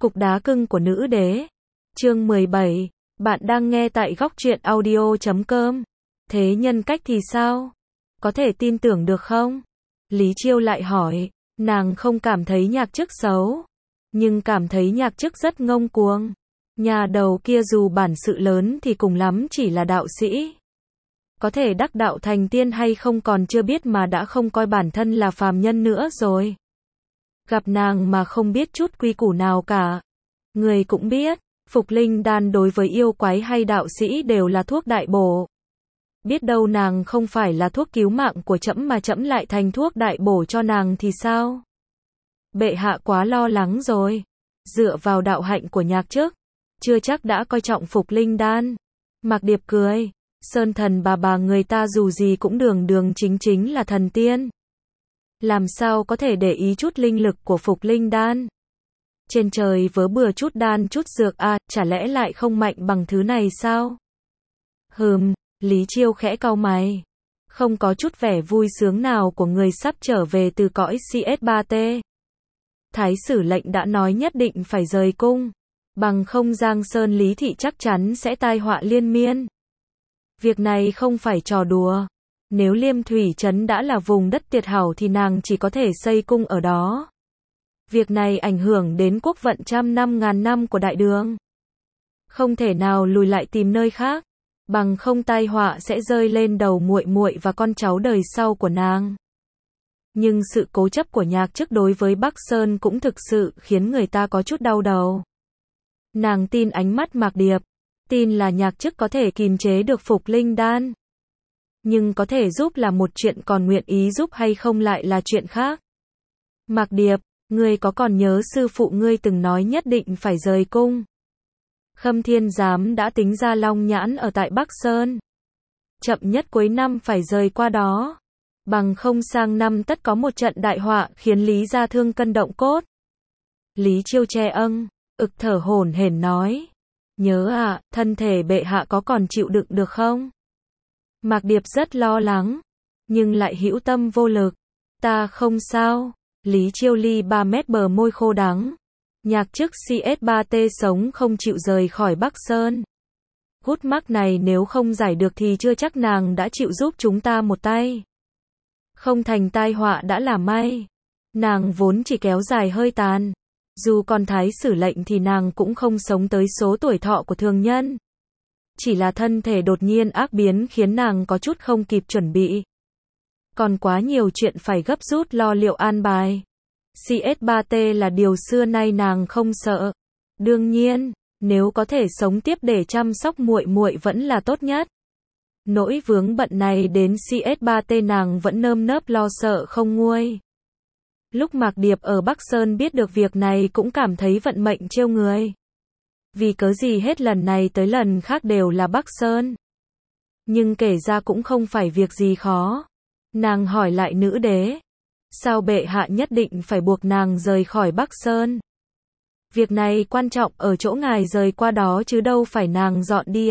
Cục đá cưng của nữ đế. Chương 17. Bạn đang nghe tại góc truyện audio.com. Thế nhân cách thì sao? Có thể tin tưởng được không? Lý Chiêu lại hỏi. Nàng không cảm thấy Nhạc Chức xấu, nhưng cảm thấy Nhạc Chức rất ngông cuồng. Nhà đầu kia dù bản sự lớn thì cùng lắm chỉ là đạo sĩ. Có thể đắc đạo thành tiên hay không còn chưa biết mà đã không coi bản thân là phàm nhân nữa rồi. Gặp nàng mà không biết chút quy củ nào cả. Người cũng biết, phục linh đan đối với yêu quái hay đạo sĩ đều là thuốc đại bổ. Biết đâu nàng không phải là thuốc cứu mạng của trẫm mà trẫm lại thành thuốc đại bổ cho nàng thì sao? Bệ hạ quá lo lắng rồi. Dựa vào đạo hạnh của Nhạc Chức, chưa chắc đã coi trọng phục linh đan. Mạc Điệp cười. Sơn thần bà người ta dù gì cũng đường đường chính chính là thần tiên. Làm sao có thể để ý chút linh lực của phục linh đan? Trên trời vớ bừa chút đan chút dược chả lẽ lại không mạnh bằng thứ này sao? Lý Chiêu khẽ cau mày. Không có chút vẻ vui sướng nào của người sắp trở về từ cõi CS3T. Thái sử lệnh đã nói nhất định phải rời cung. Bằng không Giang Sơn Lý Thị chắc chắn sẽ tai họa liên miên. Việc này không phải trò đùa. Nếu Liêm Thủy Trấn đã là vùng đất tuyệt hảo thì nàng chỉ có thể xây cung ở đó. Việc này ảnh hưởng đến quốc vận trăm năm ngàn năm của đại đường. Không thể nào lùi lại tìm nơi khác, bằng không tai họa sẽ rơi lên đầu muội muội và con cháu đời sau của nàng. Nhưng sự cố chấp của Nhạc Chức đối với Bắc Sơn cũng thực sự khiến người ta có chút đau đầu. Nàng tin ánh mắt Mạc Điệp, tin là Nhạc Chức có thể kìm chế được phục linh đan. Nhưng có thể giúp là một chuyện, còn nguyện ý giúp hay không lại là chuyện khác. Mạc Điệp, ngươi có còn nhớ sư phụ ngươi từng nói nhất định phải rời cung? Khâm Thiên Giám đã tính ra Long Nhãn ở tại Bắc Sơn. Chậm nhất cuối năm phải rời qua đó. Bằng không sang năm tất có một trận đại họa khiến Lý gia thương cân động cốt. Lý Chiêu che thở hổn hển nói. Nhớ thân thể bệ hạ có còn chịu đựng được không? Mạc Điệp rất lo lắng, nhưng lại hữu tâm vô lực. Ta không sao. Lý Chiêu ly 3 mét bờ môi khô đắng. Nhạc Chức CS3T sống không chịu rời khỏi Bắc Sơn. Gút mắc này nếu không giải được thì chưa chắc nàng đã chịu giúp chúng ta một tay. Không thành tai họa đã là may. Nàng vốn chỉ kéo dài hơi tàn. Dù còn thái sử lệnh thì nàng cũng không sống tới số tuổi thọ của thường nhân. Chỉ là thân thể đột nhiên ác biến khiến nàng có chút không kịp chuẩn bị. Còn quá nhiều chuyện phải gấp rút lo liệu an bài. CS3T là điều xưa nay nàng không sợ. Đương nhiên, nếu có thể sống tiếp để chăm sóc muội muội vẫn là tốt nhất. Nỗi vướng bận này đến CS3T nàng vẫn nơm nớp lo sợ không nguôi. Lúc Mạc Điệp ở Bắc Sơn biết được việc này cũng cảm thấy vận mệnh trêu người. Vì cớ gì hết lần này tới lần khác đều là Bắc Sơn. Nhưng kể ra cũng không phải việc gì khó. Nàng hỏi lại nữ đế. Sao bệ hạ nhất định phải buộc nàng rời khỏi Bắc Sơn? Việc này quan trọng ở chỗ ngài rời qua đó chứ đâu phải nàng dọn đi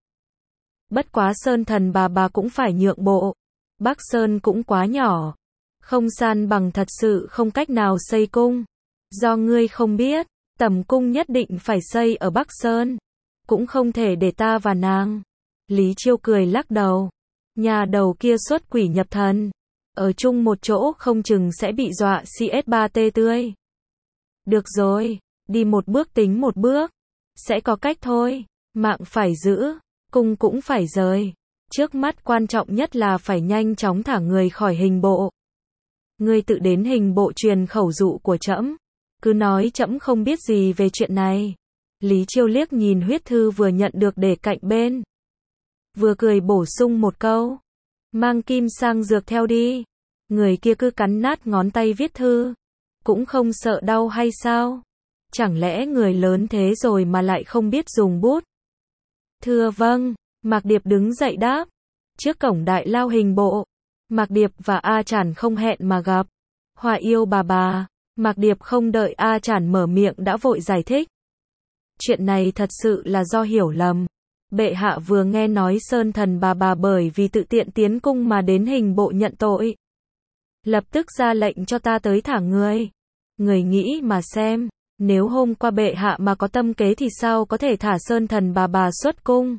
Bất quá Sơn thần bà cũng phải nhượng bộ. Bắc Sơn cũng quá nhỏ. Không san bằng thật sự không cách nào xây cung. Do ngươi không biết, tẩm cung nhất định phải xây ở Bắc Sơn. Cũng không thể để ta và nàng. Lý Chiêu cười lắc đầu. Nhà đầu kia xuất quỷ nhập thần. Ở chung một chỗ không chừng sẽ bị dọa CS3T tươi. Được rồi, đi một bước tính một bước. Sẽ có cách thôi. Mạng phải giữ, cung cũng phải rời. Trước mắt quan trọng nhất là phải nhanh chóng thả người khỏi hình bộ. Ngươi tự đến hình bộ truyền khẩu dụ của trẫm. Cứ nói trẫm không biết gì về chuyện này. Lý Chiêu liếc nhìn huyết thư vừa nhận được để cạnh bên. Vừa cười bổ sung một câu. Mang kim sang dược theo đi. Người kia cứ cắn nát ngón tay viết thư. Cũng không sợ đau hay sao? Chẳng lẽ người lớn thế rồi mà lại không biết dùng bút? Thưa vâng. Mạc Điệp đứng dậy đáp. Trước cổng đại lao hình bộ, Mạc Điệp và A Chản không hẹn mà gặp. Hòa yêu bà. Mạc Điệp không đợi A Chản mở miệng đã vội giải thích. Chuyện này thật sự là do hiểu lầm. Bệ hạ vừa nghe nói Sơn thần bà bởi vì tự tiện tiến cung mà đến hình bộ nhận tội. Lập tức ra lệnh cho ta tới thả người. Người nghĩ mà xem, Nếu hôm qua bệ hạ mà có tâm kế thì sao có thể thả Sơn Thần bà xuất cung.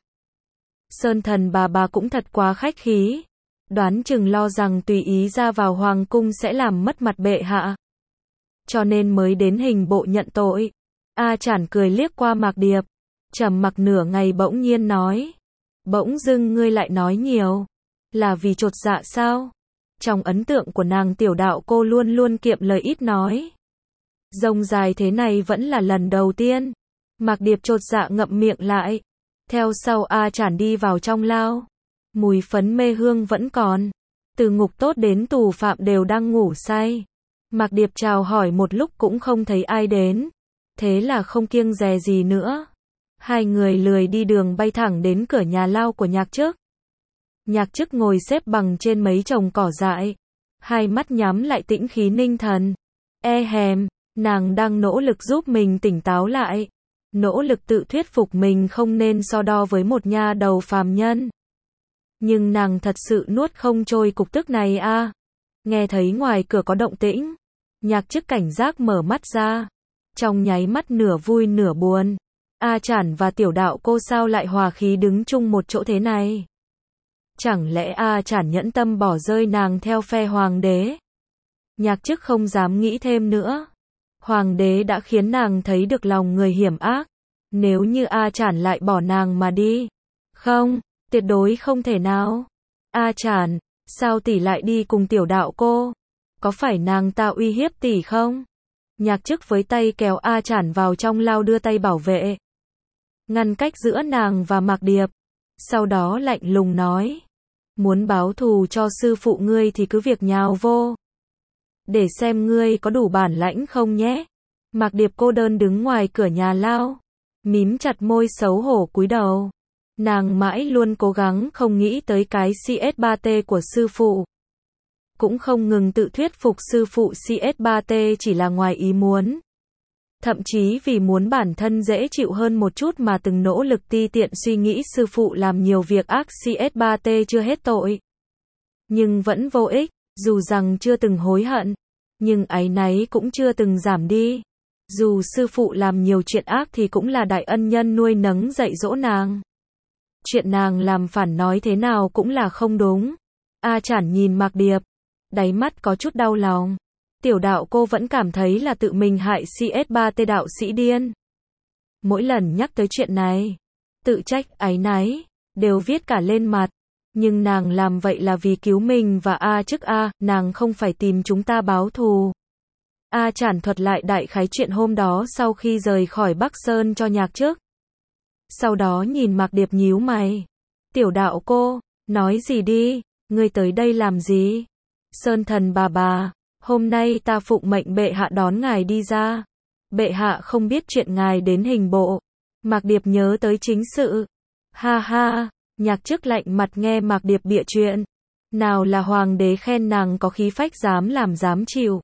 Sơn Thần bà cũng thật quá khách khí. Đoán chừng lo rằng tùy ý ra vào hoàng cung sẽ làm mất mặt bệ hạ. Cho nên mới đến hình bộ nhận tội. A Chản cười liếc qua Mạc Điệp. Trầm mặc nửa ngày bỗng nhiên nói. Bỗng dưng ngươi lại nói nhiều. Là vì chột dạ sao? Trong ấn tượng của nàng Tiểu Đạo cô luôn luôn kiệm lời ít nói. Rông dài thế này vẫn là lần đầu tiên. Mạc Điệp chột dạ ngậm miệng lại. Theo sau A Chản đi vào trong lao. Mùi phấn mê hương vẫn còn. Từ ngục tốt đến tù phạm đều đang ngủ say. Mạc Điệp chào hỏi một lúc cũng không thấy ai đến. Thế là không kiêng dè gì nữa. Hai người lười đi đường bay thẳng đến cửa nhà lao của Nhạc Chức. Nhạc Chức ngồi xếp bằng trên mấy chồng cỏ dại. Hai mắt nhắm lại tĩnh khí ninh thần. Hèm, nàng đang nỗ lực giúp mình tỉnh táo lại. Nỗ lực tự thuyết phục mình không nên so đo với một nha đầu phàm nhân. Nhưng nàng thật sự nuốt không trôi cục tức này a. Nghe thấy ngoài cửa có động tĩnh. Nhạc Chức cảnh giác mở mắt ra. Trong nháy mắt nửa vui nửa buồn. A Chản và Tiểu Đạo cô sao lại hòa khí đứng chung một chỗ thế này? Chẳng lẽ A Chản nhẫn tâm bỏ rơi nàng theo phe hoàng đế? Nhạc Chức không dám nghĩ thêm nữa. Hoàng đế đã khiến nàng thấy được lòng người hiểm ác. Nếu như A Chản lại bỏ nàng mà đi. Không, tuyệt đối không thể nào. A Chản, sao tỷ lại đi cùng Tiểu Đạo cô? Có phải nàng ta uy hiếp tỷ không? Nhạc Chức với tay kéo A Chản vào trong lao đưa tay bảo vệ. Ngăn cách giữa nàng và Mạc Điệp. Sau đó lạnh lùng nói. Muốn báo thù cho sư phụ ngươi thì cứ việc nhào vô. Để xem ngươi có đủ bản lãnh không nhé. Mạc Điệp cô đơn đứng ngoài cửa nhà lao. Mím chặt môi xấu hổ cúi đầu. Nàng mãi luôn cố gắng không nghĩ tới cái CS3T của sư phụ. Cũng không ngừng tự thuyết phục sư phụ CS3T chỉ là ngoài ý muốn. Thậm chí vì muốn bản thân dễ chịu hơn một chút mà từng nỗ lực ti tiện suy nghĩ sư phụ làm nhiều việc ác CS3T chưa hết tội. Nhưng vẫn vô ích, dù rằng chưa từng hối hận. Nhưng áy náy cũng chưa từng giảm đi. Dù sư phụ làm nhiều chuyện ác thì cũng là đại ân nhân nuôi nấng dạy dỗ nàng. Chuyện nàng làm phản nói thế nào cũng là không đúng. A Chản nhìn Mạc Điệp. Đáy mắt có chút đau lòng. Tiểu Đạo cô vẫn cảm thấy là tự mình hại CS3T đạo sĩ điên. Mỗi lần nhắc tới chuyện này, tự trách, áy náy, đều viết cả lên mặt. Nhưng nàng làm vậy là vì cứu mình và A Chức a, nàng không phải tìm chúng ta báo thù. A Chản thuật lại đại khái chuyện hôm đó sau khi rời khỏi Bắc Sơn cho Nhạc Chức. Sau đó nhìn Mạc Điệp nhíu mày. Tiểu Đạo cô, nói gì đi, ngươi tới đây làm gì? Sơn Thần bà, hôm nay ta phụng mệnh bệ hạ đón ngài đi ra. Bệ hạ không biết chuyện ngài đến hình bộ. Mạc Điệp nhớ tới chính sự. Ha ha, Nhạc Chức lạnh mặt nghe Mạc Điệp bịa chuyện. Nào là hoàng đế khen nàng có khí phách dám làm dám chịu.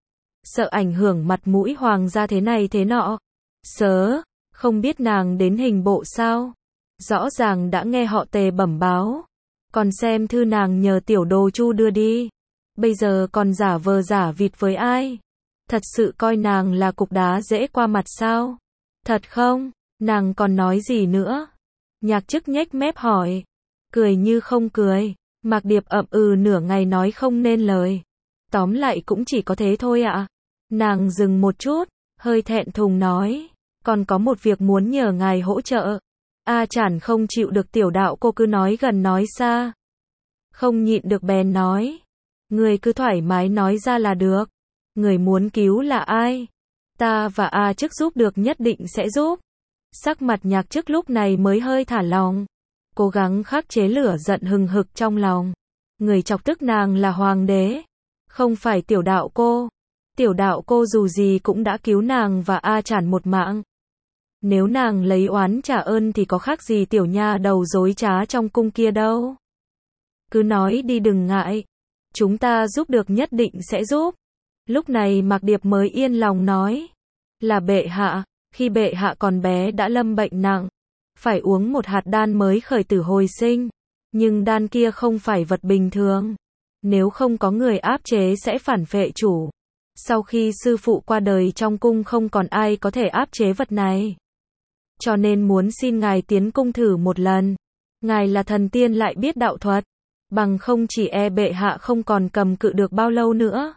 Sợ ảnh hưởng mặt mũi hoàng gia thế này thế nọ. Sớ, không biết nàng đến hình bộ sao? Rõ ràng đã nghe họ Tề bẩm báo. Còn xem thư nàng nhờ tiểu đồ Chu đưa đi. Bây giờ còn giả vờ giả vịt với ai? Thật sự coi nàng là cục đá dễ qua mặt sao? Thật không? Nàng còn nói gì nữa? Nhạc Chức nhếch mép hỏi. Cười như không cười. Mạc Điệp ậm ừ nửa ngày nói không nên lời. Tóm lại cũng chỉ có thế thôi ạ. Nàng dừng một chút, hơi thẹn thùng nói. Còn có một việc muốn nhờ ngài hỗ trợ. A Chản không chịu được Tiểu Đạo cô cứ nói gần nói xa. Không nhịn được bèn nói. Người cứ thoải mái nói ra là được. Người muốn cứu là ai? Ta và A Chức giúp được nhất định sẽ giúp. Sắc mặt Nhạc Chức lúc này mới hơi thả lòng. Cố gắng khắc chế lửa giận hừng hực trong lòng. Người chọc tức nàng là hoàng đế. Không phải Tiểu Đạo cô. Tiểu Đạo cô dù gì cũng đã cứu nàng và A Chản một mạng. Nếu nàng lấy oán trả ơn thì có khác gì tiểu nha đầu dối trá trong cung kia đâu. Cứ nói đi đừng ngại. Chúng ta giúp được nhất định sẽ giúp. Lúc này Mạc Điệp mới yên lòng nói. Là bệ hạ, khi bệ hạ còn bé đã lâm bệnh nặng. Phải uống một hạt đan mới khởi tử hồi sinh. Nhưng đan kia không phải vật bình thường. Nếu không có người áp chế sẽ phản phệ chủ. Sau khi sư phụ qua đời trong cung không còn ai có thể áp chế vật này. Cho nên muốn xin ngài tiến cung thử một lần. Ngài là thần tiên lại biết đạo thuật. Bằng không chỉ e bệ hạ không còn cầm cự được bao lâu nữa.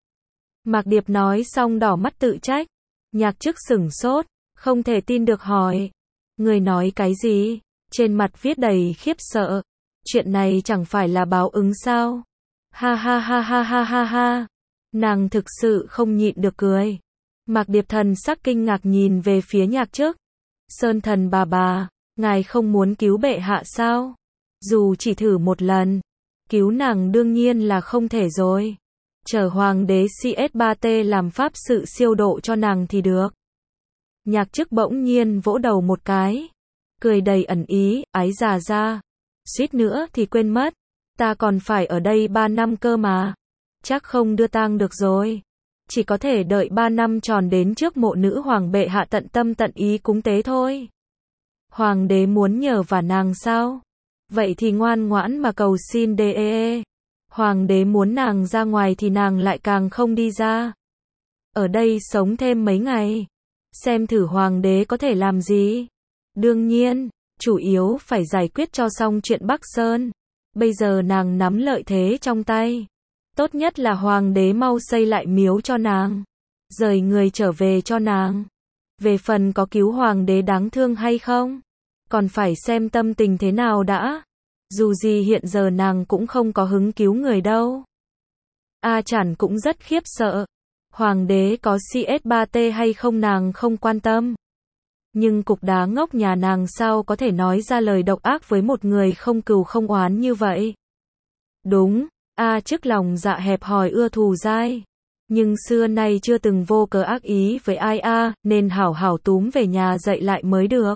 Mạc Điệp nói xong đỏ mắt tự trách. Nhạc Chức sửng sốt, không thể tin được hỏi. Người nói cái gì? Trên mặt viết đầy khiếp sợ. Chuyện này chẳng phải là báo ứng sao? Ha ha ha ha ha ha ha. Nàng thực sự không nhịn được cười. Mạc Điệp thần sắc kinh ngạc nhìn về phía Nhạc Chức. Sơn thần bà, ngài không muốn cứu bệ hạ sao? Dù chỉ thử một lần, cứu nàng đương nhiên là không thể rồi. Chờ hoàng đế CS3T làm pháp sự siêu độ cho nàng thì được. Nhạc Chức bỗng nhiên vỗ đầu một cái, cười đầy ẩn ý, ái già ra. Suýt nữa thì quên mất, ta còn phải ở đây 3 năm cơ mà. Chắc không đưa tang được rồi. Chỉ có thể đợi 3 năm tròn đến trước mộ nữ hoàng bệ hạ tận tâm tận ý cúng tế thôi. Hoàng đế muốn nhờ vả nàng sao? Vậy thì ngoan ngoãn mà cầu xin DEE. Hoàng đế muốn nàng ra ngoài thì nàng lại càng không đi ra. Ở đây sống thêm mấy ngày. Xem thử hoàng đế có thể làm gì. Đương nhiên, chủ yếu phải giải quyết cho xong chuyện Bắc Sơn. Bây giờ nàng nắm lợi thế trong tay. Tốt nhất là hoàng đế mau xây lại miếu cho nàng. Rời người trở về cho nàng. Về phần có cứu hoàng đế đáng thương hay không? Còn phải xem tâm tình thế nào đã. Dù gì hiện giờ nàng cũng không có hứng cứu người đâu. A Chản cũng rất khiếp sợ. Hoàng đế có CS3T hay không nàng không quan tâm. Nhưng cục đá ngốc nhà nàng sao có thể nói ra lời độc ác với một người không cừu không oán như vậy. Đúng, A Chức lòng dạ hẹp hòi ưa thù dai. Nhưng xưa nay chưa từng vô cớ ác ý với ai nên hảo hảo túm về nhà dạy lại mới được.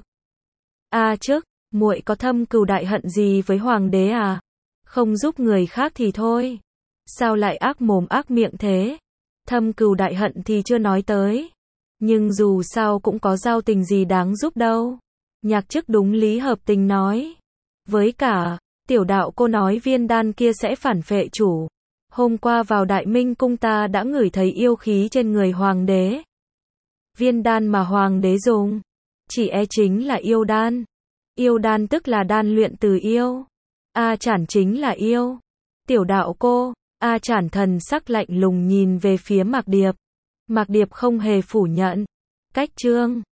A Chức, muội có thâm cừu đại hận gì với hoàng đế à? Không giúp người khác thì thôi. Sao lại ác mồm ác miệng thế? Thâm cừu đại hận thì chưa nói tới. Nhưng dù sao cũng có giao tình gì đáng giúp đâu. Nhạc Chức đúng lý hợp tình nói. Với cả, tiểu đạo cô nói viên đan kia sẽ phản phệ chủ. Hôm qua vào Đại Minh cung ta đã ngửi thấy yêu khí trên người hoàng đế. Viên đan mà hoàng đế dùng, chỉ e chính là yêu đan. Yêu đan tức là đan luyện từ yêu. A Chản chính là yêu. Tiểu đạo cô, A Chản thần sắc lạnh lùng nhìn về phía Mạc Điệp. Mạc Điệp không hề phủ nhận. Cách chương